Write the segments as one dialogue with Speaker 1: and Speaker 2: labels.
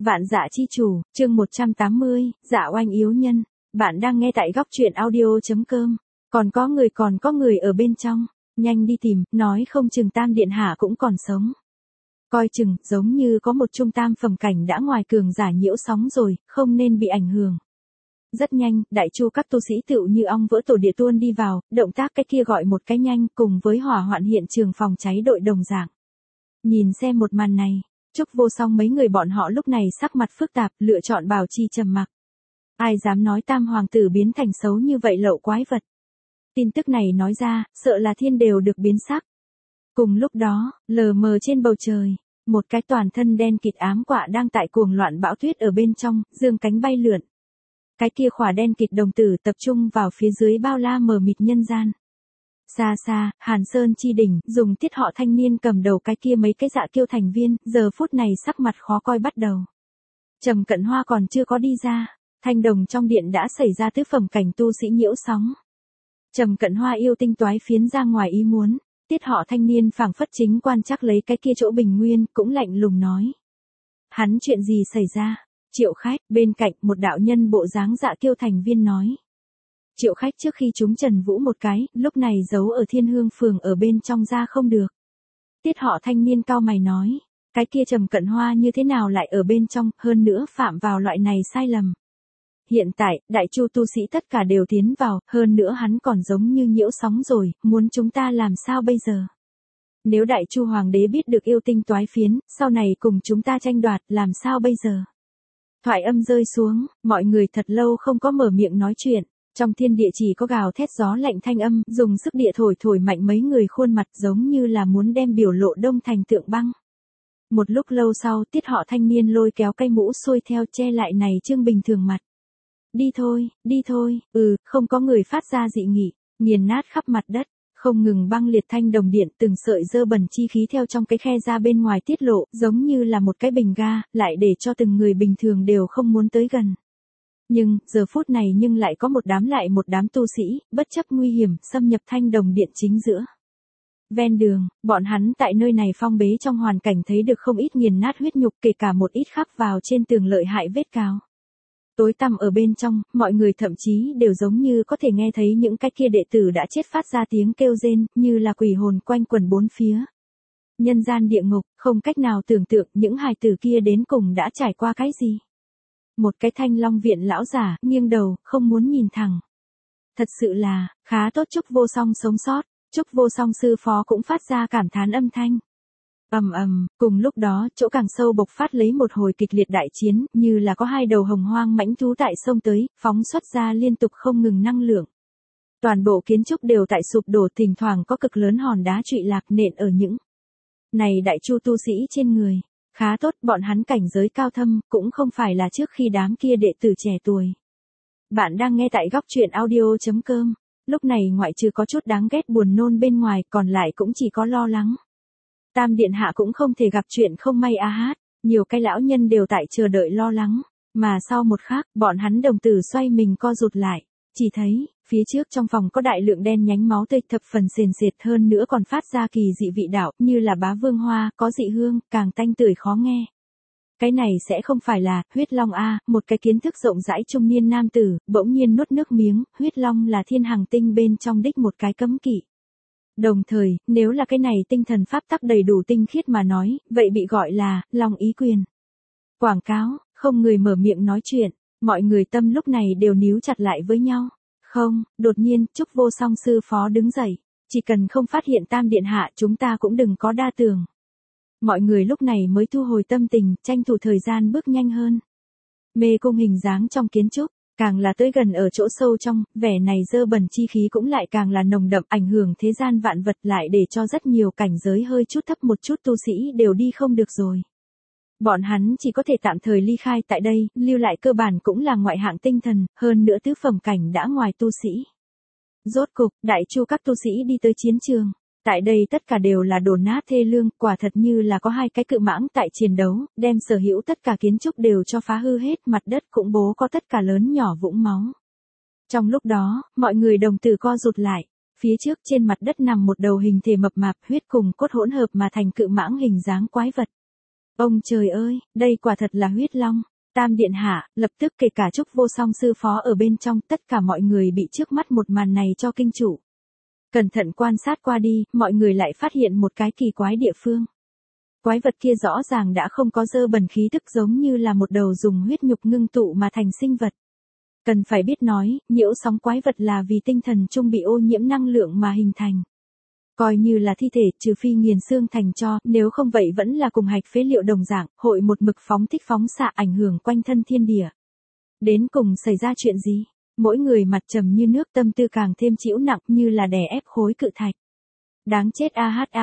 Speaker 1: Vạn Dạ Chi Chủ, chương 180, Dạ Oanh Yếu Nhân. Bạn đang nghe tại góc truyện audio.com. Còn có người ở bên trong. Nhanh đi tìm, nói không chừng Tam Điện Hạ cũng còn sống. Coi chừng, giống như có một trung tam phẩm cảnh đã ngoài cường giả nhiễu sóng rồi, không nên bị ảnh hưởng. Rất nhanh, đại chu các tu sĩ tựu như ong vỡ tổ địa tuôn đi vào, động tác cái kia gọi một cái nhanh cùng với hỏa hoạn hiện trường phòng cháy đội đồng dạng. Nhìn xem một màn này. Trúc Vô Song mấy người bọn họ lúc này sắc mặt phức tạp, lựa chọn bảo trì trầm mặc. Ai dám nói Tam hoàng tử biến thành xấu như vậy lậu quái vật. Tin tức này nói ra, sợ là thiên đều được biến sắc. Cùng lúc đó, lờ mờ trên bầu trời, một cái toàn thân đen kịt ám quạ đang tại cuồng loạn bão tuyết ở bên trong, dương cánh bay lượn. Cái kia khỏa đen kịt đồng tử tập trung vào phía dưới bao la mờ mịt nhân gian. Xa xa, Hàn Sơn chi đỉnh, dùng tiết họ thanh niên cầm đầu cái kia mấy cái dạ kiêu thành viên, giờ phút này sắc mặt khó coi bắt đầu. Trầm Cận Hoa còn chưa có đi ra, thanh đồng trong điện đã xảy ra tứ phẩm cảnh tu sĩ nhiễu sóng. Trầm Cận Hoa yêu tinh toái phiến ra ngoài ý muốn, tiết họ thanh niên phảng phất chính quan chắc lấy cái kia chỗ bình nguyên, cũng lạnh lùng nói. Hắn chuyện gì xảy ra? Triệu Khách, bên cạnh một đạo nhân bộ dáng dạ kiêu thành viên nói. Triệu Khách trước khi chúng Trần Vũ một cái, lúc này giấu ở Thiên Hương phường ở bên trong ra không được. Tiết họ thanh niên cao mày nói, cái kia Trầm Cận Hoa như thế nào lại ở bên trong, hơn nữa phạm vào loại này sai lầm. Hiện tại, đại chu tu sĩ tất cả đều tiến vào, hơn nữa hắn còn giống như nhiễu sóng rồi, muốn chúng ta làm sao bây giờ? Nếu đại chu hoàng đế biết được yêu tinh toái phiến, sau này cùng chúng ta tranh đoạt, làm sao bây giờ? Thoại âm rơi xuống, mọi người thật lâu không có mở miệng nói chuyện. Trong thiên địa chỉ có gào thét gió lạnh thanh âm, dùng sức địa thổi mạnh mấy người khuôn mặt giống như là muốn đem biểu lộ đông thành tượng băng. Một lúc lâu sau, tiết họ thanh niên lôi kéo cây mũ xuôi theo che lại này trương bình thường mặt. Đi thôi, không có người phát ra dị nghị, nghiền nát khắp mặt đất, không ngừng băng liệt thanh đồng điện từng sợi dơ bẩn chi khí theo trong cái khe ra bên ngoài tiết lộ, giống như là một cái bình ga, lại để cho từng người bình thường đều không muốn tới gần. Nhưng, giờ phút này lại có một đám tu sĩ, bất chấp nguy hiểm, xâm nhập thanh đồng điện chính giữa. Ven đường, bọn hắn tại nơi này phong bế trong hoàn cảnh thấy được không ít nghiền nát huyết nhục, kể cả một ít khắc vào trên tường lợi hại vết cào. Tối tăm ở bên trong, mọi người thậm chí đều giống như có thể nghe thấy những cái kia đệ tử đã chết phát ra tiếng kêu rên, như là quỷ hồn quanh quẩn bốn phía. Nhân gian địa ngục, không cách nào tưởng tượng những hài tử kia đến cùng đã trải qua cái gì. Một cái Thanh Long viện lão giả, nghiêng đầu, không muốn nhìn thẳng. Thật sự là, khá tốt Trúc Vô Song sống sót, Trúc Vô Song sư phó cũng phát ra cảm thán âm thanh. Cùng lúc đó, chỗ càng sâu bộc phát lấy một hồi kịch liệt đại chiến, như là có hai đầu hồng hoang mãnh thú tại sông tới, phóng xuất ra liên tục không ngừng năng lượng. Toàn bộ kiến trúc đều tại sụp đổ, thỉnh thoảng có cực lớn hòn đá trụy lạc nện ở những này đại chu tu sĩ trên người. Khá tốt, bọn hắn cảnh giới cao thâm, cũng không phải là trước khi đám kia đệ tử trẻ tuổi. Bạn đang nghe tại góc truyện audio.com. Lúc này ngoại trừ có chút đáng ghét buồn nôn bên ngoài, còn lại cũng chỉ có lo lắng. Tam Điện Hạ cũng không thể gặp chuyện không may hát, nhiều cái lão nhân đều tại chờ đợi lo lắng. Mà sau một khắc, bọn hắn đồng tử xoay mình co rụt lại. Chỉ thấy, phía trước trong phòng có đại lượng đen nhánh máu tươi thập phần sền sệt, hơn nữa còn phát ra kỳ dị vị đạo, như là bá vương hoa, có dị hương, càng tanh tưởi khó nghe. Cái này sẽ không phải là, huyết long a, một cái kiến thức rộng rãi trung niên nam tử, bỗng nhiên nuốt nước miếng, huyết long là thiên hằng tinh bên trong đích một cái cấm kỵ. Đồng thời, nếu là cái này tinh thần pháp tắc đầy đủ tinh khiết mà nói, vậy bị gọi là, long ý quyền. Quảng cáo, không người mở miệng nói chuyện. Mọi người tâm lúc này đều níu chặt lại với nhau. Không, đột nhiên, Trúc Vô Song sư phó đứng dậy. Chỉ cần không phát hiện Tam Điện Hạ, chúng ta cũng đừng có đa tưởng. Mọi người lúc này mới thu hồi tâm tình, tranh thủ thời gian bước nhanh hơn. Mê cung hình dáng trong kiến trúc, càng là tới gần ở chỗ sâu trong, vẻ này dơ bẩn chi khí cũng lại càng là nồng đậm, ảnh hưởng thế gian vạn vật, lại để cho rất nhiều cảnh giới hơi chút thấp một chút tu sĩ đều đi không được rồi. Bọn hắn chỉ có thể tạm thời ly khai tại đây, lưu lại cơ bản cũng là ngoại hạng tinh thần, hơn nữa tứ phẩm cảnh đã ngoài tu sĩ. Rốt cục, đại chu các tu sĩ đi tới chiến trường. Tại đây tất cả đều là đổ nát thê lương, quả thật như là có hai cái cự mãng tại chiến đấu, đem sở hữu tất cả kiến trúc đều cho phá hư hết, mặt đất cũng bố có tất cả lớn nhỏ vũng máu. Trong lúc đó, mọi người đồng tử co rụt lại. Phía trước trên mặt đất nằm một đầu hình thể mập mạp, huyết cùng cốt hỗn hợp mà thành cự mãng hình dáng quái vật. Ông trời ơi, đây quả thật là huyết long. Tam điện hạ, lập tức kể cả Trúc Vô Song sư phó ở bên trong, tất cả mọi người bị trước mắt một màn này cho kinh trụ. Cẩn thận quan sát qua đi, mọi người lại phát hiện một cái kỳ quái địa phương. Quái vật kia rõ ràng đã không có dơ bẩn khí tức, giống như là một đầu dùng huyết nhục ngưng tụ mà thành sinh vật. Cần phải biết nói, nhiễu sóng quái vật là vì tinh thần trung bị ô nhiễm năng lượng mà hình thành. Coi như là thi thể, trừ phi nghiền xương thành tro, nếu không vậy vẫn là cùng hạch phế liệu đồng dạng, hội một mực phóng thích phóng xạ ảnh hưởng quanh thân thiên địa. Đến cùng xảy ra chuyện gì? Mỗi người mặt trầm như nước, tâm tư càng thêm chịu nặng, như là đè ép khối cự thạch. Đáng chết,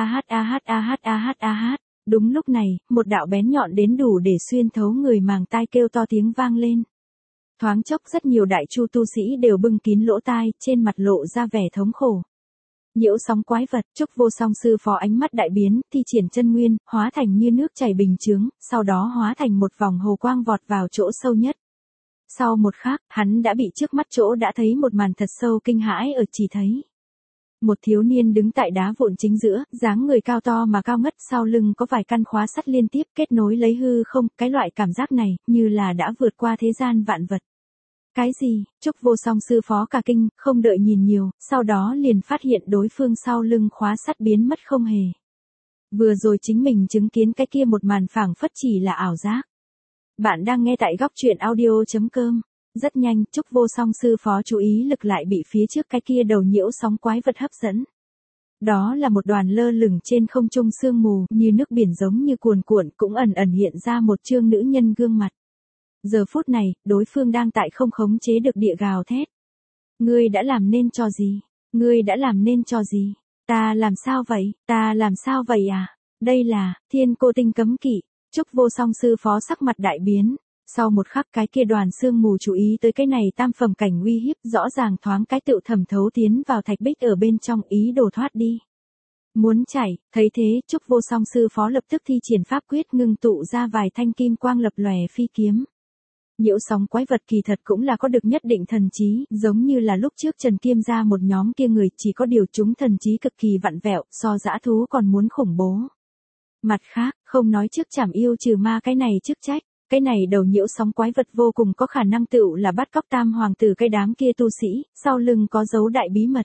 Speaker 1: ah. Đúng lúc này, một đạo bén nhọn đến đủ để xuyên thấu người màng tai kêu to tiếng vang lên. Thoáng chốc rất nhiều đại chu tu sĩ đều bưng kín lỗ tai, trên mặt lộ ra vẻ thống khổ. Nhiễu sóng quái vật, Trúc Vô Song sư phó ánh mắt đại biến, thi triển chân nguyên, hóa thành như nước chảy bình chướng, sau đó hóa thành một vòng hồ quang vọt vào chỗ sâu nhất. Sau một khắc, hắn đã bị trước mắt chỗ đã thấy một màn thật sâu kinh hãi ở chỉ thấy. Một thiếu niên đứng tại đá vụn chính giữa, dáng người cao to mà cao ngất, sau lưng có vài căn khóa sắt liên tiếp kết nối lấy hư không, cái loại cảm giác này, như là đã vượt qua thế gian vạn vật. Cái gì? Trúc Vô Song sư phó cả kinh, không đợi nhìn nhiều, sau đó liền phát hiện đối phương sau lưng khóa sắt biến mất không hề. Vừa rồi chính mình chứng kiến cái kia một màn phảng phất chỉ là ảo giác. Bạn đang nghe tại góc truyện audio.com. Rất nhanh, Trúc Vô Song sư phó chú ý lực lại bị phía trước cái kia đầu nhiễu sóng quái vật hấp dẫn. Đó là một đoàn lơ lửng trên không trung sương mù, như nước biển giống như cuồn cuộn, cũng ẩn ẩn hiện ra một trương nữ nhân gương mặt. Giờ phút này, đối phương đang tại không khống chế được địa gào thét. Ngươi đã làm nên trò gì? Ngươi đã làm nên trò gì? Ta làm sao vậy? Ta làm sao vậy à? Đây là Thiên Cô Tinh cấm kỵ. Trúc Vô Song sư phó sắc mặt đại biến. Sau một khắc cái kia đoàn sương mù chú ý tới cái này tam phẩm cảnh uy hiếp, rõ ràng thoáng cái tự thẩm thấu tiến vào thạch bích ở bên trong, ý đồ thoát đi. Muốn chạy, thấy thế, Trúc Vô Song sư phó lập tức thi triển pháp quyết, ngưng tụ ra vài thanh kim quang lập lòe phi kiếm. Nhiễu sóng quái vật kỳ thật cũng là có được nhất định thần trí, giống như là lúc trước Trần Kiêm ra một nhóm kia người, chỉ có điều chúng thần trí cực kỳ vặn vẹo, so dã thú còn muốn khủng bố. Mặt khác, không nói trước trảm yêu trừ ma cái này chức trách, cái này đầu nhiễu sóng quái vật vô cùng có khả năng tựu là bắt cóc tam hoàng tử cái đám kia tu sĩ, sau lưng có dấu đại bí mật.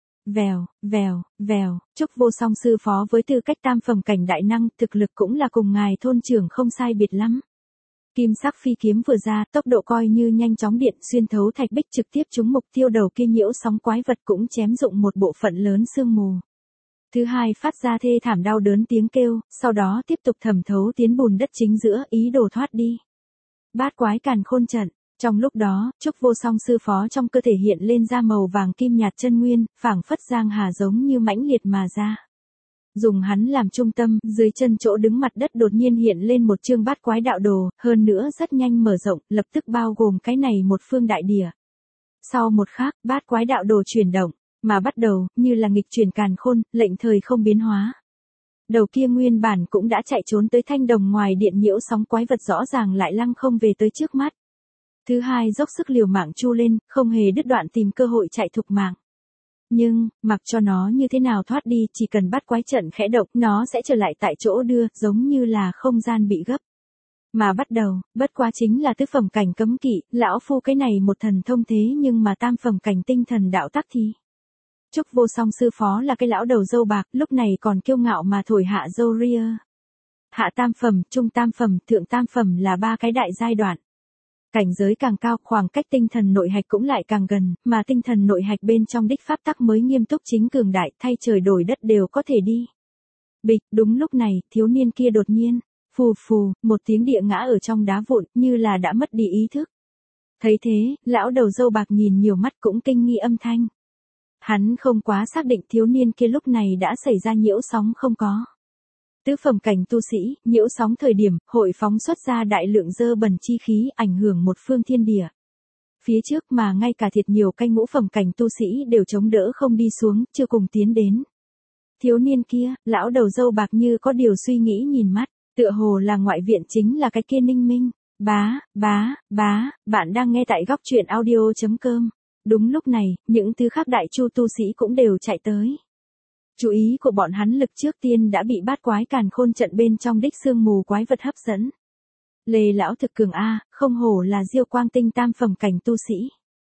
Speaker 1: Vèo, Trúc Vô Song sư phó với tư cách tam phẩm cảnh đại năng, thực lực cũng là cùng ngài thôn trưởng không sai biệt lắm. Kim sắc phi kiếm vừa ra, tốc độ coi như nhanh chóng điện, xuyên thấu thạch bích trực tiếp trúng mục tiêu đầu kia nhiễu sóng quái vật, cũng chém dụng một bộ phận lớn sương mù. Thứ hai phát ra thê thảm đau đớn tiếng kêu, sau đó tiếp tục thẩm thấu tiến bùn đất chính giữa, ý đồ thoát đi. Bát quái càn khôn trận. Trong lúc đó, Trúc Vô Song sư phó trong cơ thể hiện lên ra màu vàng kim nhạt chân nguyên, phảng phất giang hà giống như mãnh liệt mà ra. Dùng hắn làm trung tâm, dưới chân chỗ đứng mặt đất đột nhiên hiện lên một chương bát quái đạo đồ, hơn nữa rất nhanh mở rộng, lập tức bao gồm cái này một phương đại địa. Sau một khắc, bát quái đạo đồ chuyển động, mà bắt đầu, như là nghịch chuyển càn khôn, lệnh thời không biến hóa. Đầu kia nguyên bản cũng đã chạy trốn tới thanh đồng ngoài điện nhiễu sóng quái vật rõ ràng lại lăng không về tới trước mắt. Thứ hai dốc sức liều mạng chu lên, không hề đứt đoạn tìm cơ hội chạy thục mạng. Nhưng, mặc cho nó như thế nào thoát đi, chỉ cần bắt quái trận khẽ động, nó sẽ trở lại tại chỗ đưa, giống như là không gian bị gấp. Mà bắt đầu, bất quá chính là tứ phẩm cảnh cấm kỵ, lão phu cái này một thần thông thế nhưng mà tam phẩm cảnh tinh thần đạo tắc thì. Trúc Vô Song sư phó là cái lão đầu râu bạc, lúc này còn kiêu ngạo mà thổi hạ râu ria. Hạ tam phẩm, trung tam phẩm, thượng tam phẩm là ba cái đại giai đoạn. Cảnh giới càng cao, khoảng cách tinh thần nội hạch cũng lại càng gần, mà tinh thần nội hạch bên trong đích pháp tắc mới nghiêm túc chính cường đại, thay trời đổi đất đều có thể đi. Bịch, đúng lúc này, thiếu niên kia đột nhiên, phù, một tiếng địa ngã ở trong đá vụn, như là đã mất đi ý thức. Thấy thế, lão đầu râu bạc nhìn nhiều mắt cũng kinh nghi âm thanh. Hắn không quá xác định thiếu niên kia lúc này đã xảy ra nhiễu sóng không có. Tứ phẩm cảnh tu sĩ, nhiễu sóng thời điểm, hội phóng xuất ra đại lượng dơ bẩn chi khí, ảnh hưởng một phương thiên địa. Phía trước mà ngay cả thiệt nhiều cái ngũ phẩm cảnh tu sĩ đều chống đỡ không đi xuống, chưa cùng tiến đến. Thiếu niên kia, lão đầu râu bạc như có điều suy nghĩ nhìn mắt, tựa hồ là ngoại viện chính là cái kia Ninh Minh. Bạn đang nghe tại góc truyện audio.com. Đúng lúc này, những thứ khác đại chu tu sĩ cũng đều chạy tới. Chú ý của bọn hắn lực trước tiên đã bị bát quái càn khôn trận bên trong đích xương mù quái vật hấp dẫn. Lê lão thực cường a, không hổ là Diêu Quang Tinh tam phẩm cảnh tu sĩ.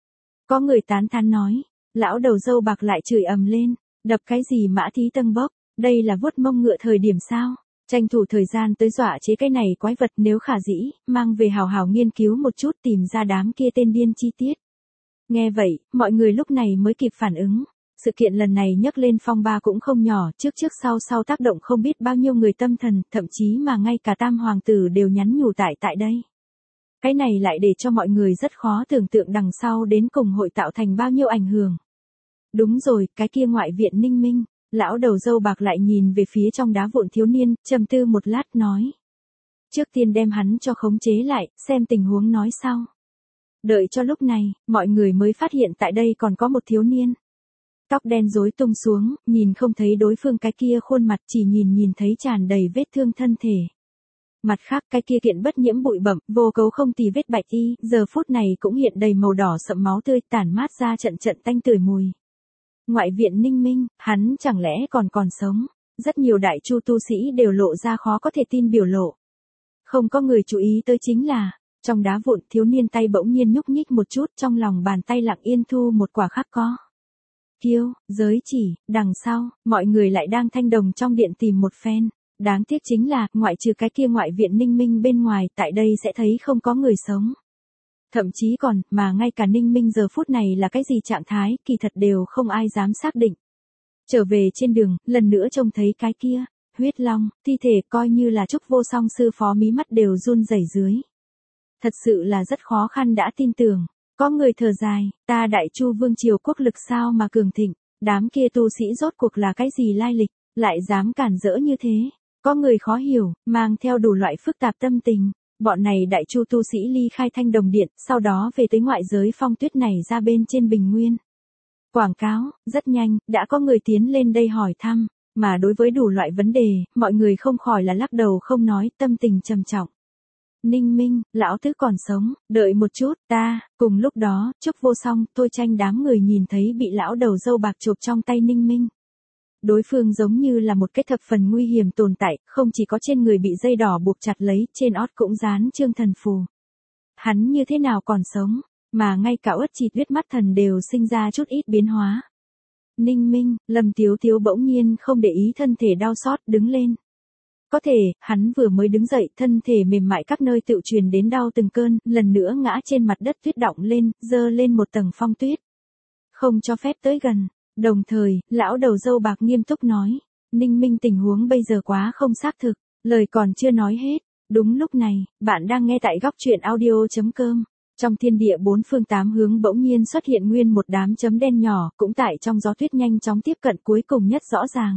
Speaker 1: Có người tán thán nói, lão đầu râu bạc lại chửi ầm lên, đập cái gì mã thí tân bốc, đây là vuốt mông ngựa thời điểm sao? Tranh thủ thời gian tới dọa chế cái này quái vật nếu khả dĩ, mang về hào hào nghiên cứu một chút tìm ra đám kia tên điên chi tiết. Nghe vậy, mọi người lúc này mới kịp phản ứng. Sự kiện lần này nhấc lên phong ba cũng không nhỏ, trước sau tác động không biết bao nhiêu người tâm thần, thậm chí mà ngay cả tam hoàng tử đều nhắn nhủ tại đây. Cái này lại để cho mọi người rất khó tưởng tượng đằng sau đến cùng hội tạo thành bao nhiêu ảnh hưởng. Đúng rồi, cái kia ngoại viện Ninh Minh, lão đầu râu bạc lại nhìn về phía trong đá vụn thiếu niên, trầm tư một lát nói. Trước tiên đem hắn cho khống chế lại, xem tình huống nói sau. Đợi cho lúc này, mọi người mới phát hiện tại đây còn có một thiếu niên. Tóc đen rối tung xuống, nhìn không thấy đối phương cái kia khuôn mặt, chỉ nhìn thấy tràn đầy vết thương thân thể. Mặt khác cái kia kiện bất nhiễm bụi bặm, vô cấu không tì vết bạch y, giờ phút này cũng hiện đầy màu đỏ sậm máu tươi, tản mát ra trận tanh tưởi mùi. Ngoại viện Ninh Minh, hắn chẳng lẽ còn sống? Rất nhiều đại chu tu sĩ đều lộ ra khó có thể tin biểu lộ. Không có người chú ý tới chính là, trong đá vụn thiếu niên tay bỗng nhiên nhúc nhích một chút, trong lòng bàn tay lặng yên thu một quả khắc có. Kiêu, giới chỉ, đằng sau, mọi người lại đang thanh đồng trong điện tìm một phen. Đáng tiếc chính là, ngoại trừ cái kia ngoại viện Ninh Minh bên ngoài, tại đây sẽ thấy không có người sống. Thậm chí còn, mà ngay cả Ninh Minh giờ phút này là cái gì trạng thái, kỳ thật đều không ai dám xác định. Trở về trên đường, lần nữa trông thấy cái kia, huyết long, thi thể coi như là Trúc Vô Song sư phó mí mắt đều run rẩy dưới. Thật sự là rất khó khăn đã tin tưởng. Có người thở dài, ta đại chu vương triều quốc lực sao mà cường thịnh, đám kia tu sĩ rốt cuộc là cái gì lai lịch, lại dám cản rỡ như thế. Có người khó hiểu, mang theo đủ loại phức tạp tâm tình. Bọn này đại chu tu sĩ ly khai thanh đồng điện, sau đó về tới ngoại giới phong tuyết này ra bên trên bình nguyên. Quảng cáo, rất nhanh, đã có người tiến lên đây hỏi thăm, mà đối với đủ loại vấn đề, mọi người không khỏi là lắc đầu không nói, tâm tình trầm trọng. Ninh Minh, lão tứ còn sống, đợi một chút, ta, cùng lúc đó, Trúc Vô Song, Thôi Tranh đám người nhìn thấy bị lão đầu râu bạc chộp trong tay Ninh Minh. Đối phương giống như là một cái thập phần nguy hiểm tồn tại, không chỉ có trên người bị dây đỏ buộc chặt lấy, trên ót cũng dán trương thần phù. Hắn như thế nào còn sống, mà ngay cả uất chịt huyết mắt thần đều sinh ra chút ít biến hóa. Ninh Minh, Lâm Tiếu Tiếu bỗng nhiên không để ý thân thể đau xót, đứng lên. Có thể, hắn vừa mới đứng dậy, thân thể mềm mại các nơi tự truyền đến đau từng cơn, lần nữa ngã trên mặt đất tuyết đọng lên, dơ lên một tầng phong tuyết. Không cho phép tới gần. Đồng thời, lão đầu râu bạc nghiêm túc nói, Ninh Minh tình huống bây giờ quá không xác thực, lời còn chưa nói hết. Đúng lúc này, bạn đang nghe tại góc truyện audio.com. Trong thiên địa bốn phương tám hướng bỗng nhiên xuất hiện nguyên một đám chấm đen nhỏ, cũng tại trong gió tuyết nhanh chóng tiếp cận cuối cùng nhất rõ ràng.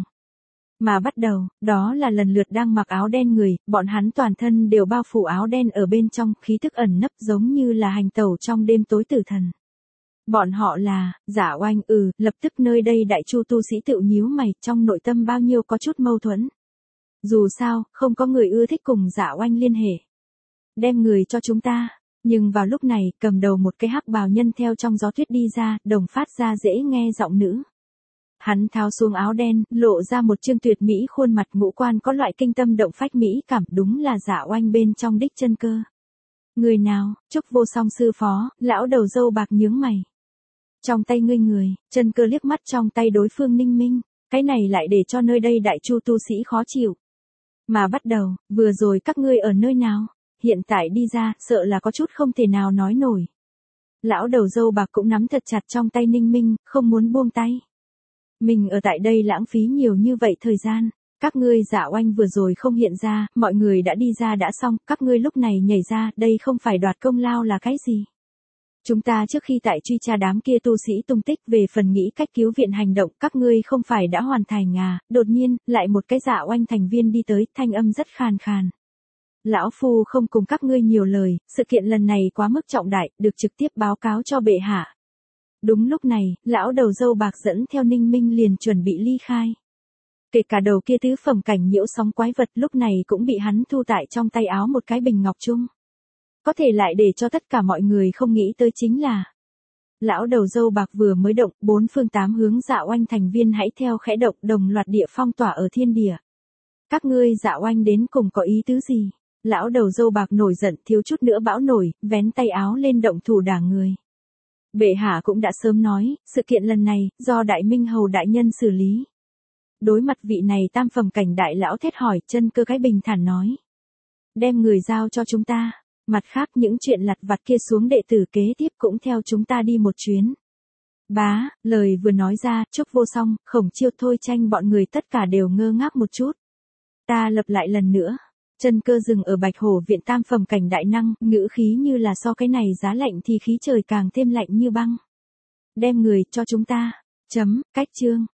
Speaker 1: Mà bắt đầu, đó là lần lượt đang mặc áo đen người, bọn hắn toàn thân đều bao phủ áo đen ở bên trong, khí tức ẩn nấp giống như là hành tẩu trong đêm tối tử thần. Bọn họ là, Giả Oanh, lập tức nơi đây đại chu tu sĩ tự nhíu mày, trong nội tâm bao nhiêu có chút mâu thuẫn. Dù sao, không có người ưa thích cùng Giả Oanh liên hệ. Đem người cho chúng ta. Nhưng vào lúc này, cầm đầu một cái hắc bào nhân theo trong gió tuyết đi ra, đồng phát ra dễ nghe giọng nữ. Hắn tháo xuống áo đen, lộ ra một trương tuyệt mỹ khuôn mặt, ngũ quan có loại kinh tâm động phách mỹ cảm, đúng là Giả Oanh bên trong đích chân cơ. Người nào? Trúc Vô Song sư phó, lão đầu râu bạc nhướng mày. Trong tay ngươi người, chân cơ liếc mắt trong tay đối phương Ninh Minh, cái này lại để cho nơi đây đại chu tu sĩ khó chịu. Mà bắt đầu, vừa rồi các ngươi ở nơi nào? Hiện tại đi ra, sợ là có chút không thể nào nói nổi. Lão đầu râu bạc cũng nắm thật chặt trong tay Ninh Minh, không muốn buông tay. Mình ở tại đây lãng phí nhiều như vậy thời gian. Các ngươi Giả Oanh vừa rồi không hiện ra, mọi người đã đi ra đã xong, các ngươi lúc này nhảy ra, đây không phải đoạt công lao là cái gì. Chúng ta trước khi tại truy tra đám kia tu sĩ tung tích về phần nghĩ cách cứu viện hành động, các ngươi không phải đã hoàn thành à, đột nhiên, lại một cái Giả Oanh thành viên đi tới, thanh âm rất khàn khàn. Lão Phu không cùng các ngươi nhiều lời, sự kiện lần này quá mức trọng đại, được trực tiếp báo cáo cho bệ hạ. Đúng lúc này, lão đầu râu bạc dẫn theo Ninh Minh liền chuẩn bị ly khai. Kể cả đầu kia tứ phẩm cảnh nhiễu sóng quái vật lúc này cũng bị hắn thu tại trong tay áo một cái bình ngọc chung. Có thể lại để cho tất cả mọi người không nghĩ tới chính là Lão đầu râu bạc vừa mới động, bốn phương tám hướng Dạ Oanh thành viên hãy theo khẽ động, đồng loạt địa phong tỏa ở thiên địa. Các ngươi Dạ Oanh đến cùng có ý tứ gì? Lão đầu râu bạc nổi giận, thiếu chút nữa bão nổi, vén tay áo lên động thủ đả người. Bệ hạ cũng đã sớm nói, sự kiện lần này, do Đại Minh Hầu đại nhân xử lý. Đối mặt vị này tam phẩm cảnh đại lão thét hỏi, Chân Cơ cái bình thản nói. Đem người giao cho chúng ta. Mặt khác những chuyện lặt vặt kia xuống đệ tử kế tiếp cũng theo chúng ta đi một chuyến. Bá, lời vừa nói ra, Trúc Vô Song, Khổng Chiêu, Thôi Tranh bọn người tất cả đều ngơ ngác một chút. Ta lặp lại lần nữa. Chân Cơ dừng ở Bạch Hổ viện tam phẩm cảnh đại năng, ngữ khí như là so cái này giá lạnh thì khí trời càng thêm lạnh như băng. Đem người cho chúng ta. Cách chương.